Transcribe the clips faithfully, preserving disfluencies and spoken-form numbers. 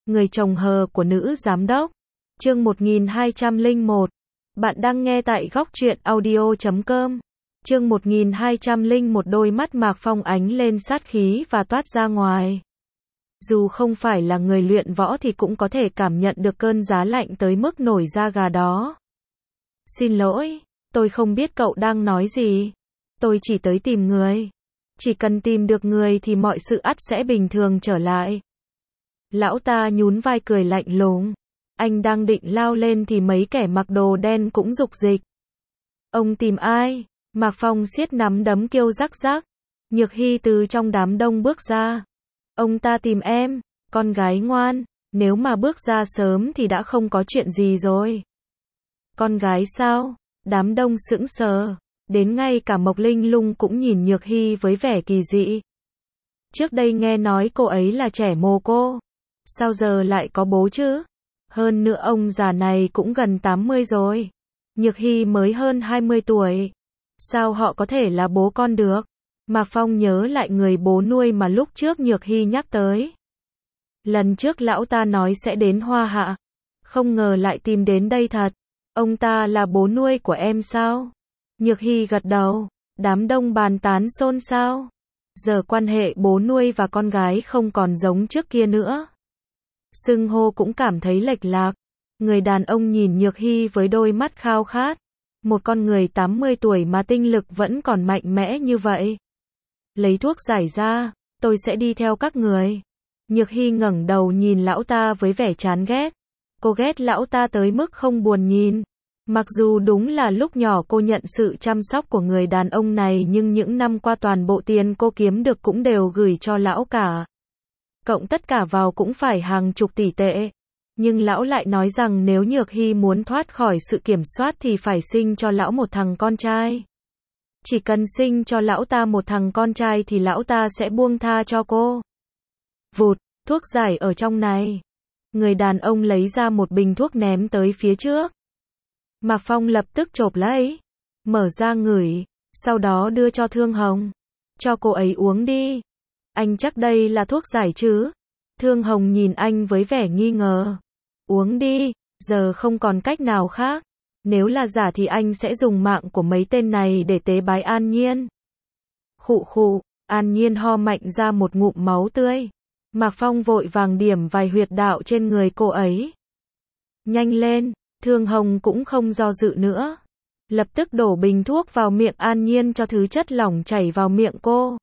Người chồng hờ của nữ giám đốc. Chương một nghìn hai trăm lẻ một. Bạn đang nghe tại góc truyện audio chấm com. Chương một nghìn hai trăm lẻ một. Đôi mắt Mạc Phong ánh lên sát khí và toát ra ngoài. Dù không phải là người luyện võ thì cũng có thể cảm nhận được cơn giá lạnh tới mức nổi da gà đó. Xin lỗi, tôi không biết cậu đang nói gì. Tôi chỉ tới tìm người. Chỉ cần tìm được người thì mọi sự ắt sẽ bình thường trở lại. Lão ta nhún vai cười lạnh lùng. Anh đang định lao lên thì mấy kẻ mặc đồ đen cũng rục dịch. Ông tìm ai? Mạc Phong siết nắm đấm kêu rắc rắc. Nhược Hy từ trong đám đông bước ra. Ông ta tìm em, con gái ngoan. Nếu mà bước ra sớm thì đã không có chuyện gì rồi. Con gái sao? Đám đông sững sờ. Đến ngay cả Mộc Linh Lung cũng nhìn Nhược Hy với vẻ kỳ dị. Trước đây nghe nói cô ấy là trẻ mồ cô. Sao giờ lại có bố chứ? Hơn nữa ông già này cũng gần tám mươi rồi. Nhược Hy mới hơn hai mươi tuổi. Sao họ có thể là bố con được? Mạc Phong nhớ lại người bố nuôi mà lúc trước Nhược Hy nhắc tới. Lần trước lão ta nói sẽ đến Hoa Hạ. Không ngờ lại tìm đến đây thật. Ông ta là bố nuôi của em sao? Nhược Hy gật đầu. Đám đông bàn tán xôn xao. Giờ quan hệ bố nuôi và con gái không còn giống trước kia nữa. Xưng hô cũng cảm thấy lệch lạc. Người đàn ông nhìn Nhược Hy với đôi mắt khao khát. Một con người tám mươi tuổi mà tinh lực vẫn còn mạnh mẽ như vậy. Lấy thuốc giải ra, tôi sẽ đi theo các người. Nhược Hy ngẩng đầu nhìn lão ta với vẻ chán ghét. Cô ghét lão ta tới mức không buồn nhìn. Mặc dù đúng là lúc nhỏ cô nhận sự chăm sóc của người đàn ông này, nhưng những năm qua toàn bộ tiền cô kiếm được cũng đều gửi cho lão cả. Cộng tất cả vào cũng phải hàng chục tỷ tệ. Nhưng lão lại nói rằng nếu Nhược Hy muốn thoát khỏi sự kiểm soát thì phải sinh cho lão một thằng con trai. Chỉ cần sinh cho lão ta một thằng con trai thì lão ta sẽ buông tha cho cô. Vụt, thuốc giải ở trong này. Người đàn ông lấy ra một bình thuốc ném tới phía trước. Mạc Phong lập tức chộp lấy, mở ra ngửi, sau đó đưa cho Thương Hồng. Cho cô ấy uống đi. Anh chắc đây là thuốc giải chứ? Thương Hồng nhìn anh với vẻ nghi ngờ. Uống đi, giờ không còn cách nào khác. Nếu là giả thì anh sẽ dùng mạng của mấy tên này để tế bái An Nhiên. Khụ khụ, An Nhiên ho mạnh ra một ngụm máu tươi. Mạc Phong vội vàng điểm vài huyệt đạo trên người cô ấy. Nhanh lên, Thương Hồng cũng không do dự nữa. Lập tức đổ bình thuốc vào miệng An Nhiên cho thứ chất lỏng chảy vào miệng cô.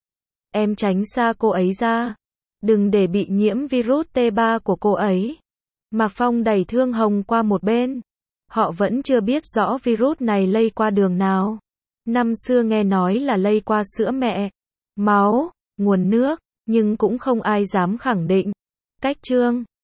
Em tránh xa cô ấy ra. Đừng để bị nhiễm virus T ba của cô ấy. Mạc Phong đẩy Thương Hồng qua một bên. Họ vẫn chưa biết rõ virus này lây qua đường nào. Năm xưa nghe nói là lây qua sữa mẹ, máu, nguồn nước, nhưng cũng không ai dám khẳng định. Cách chương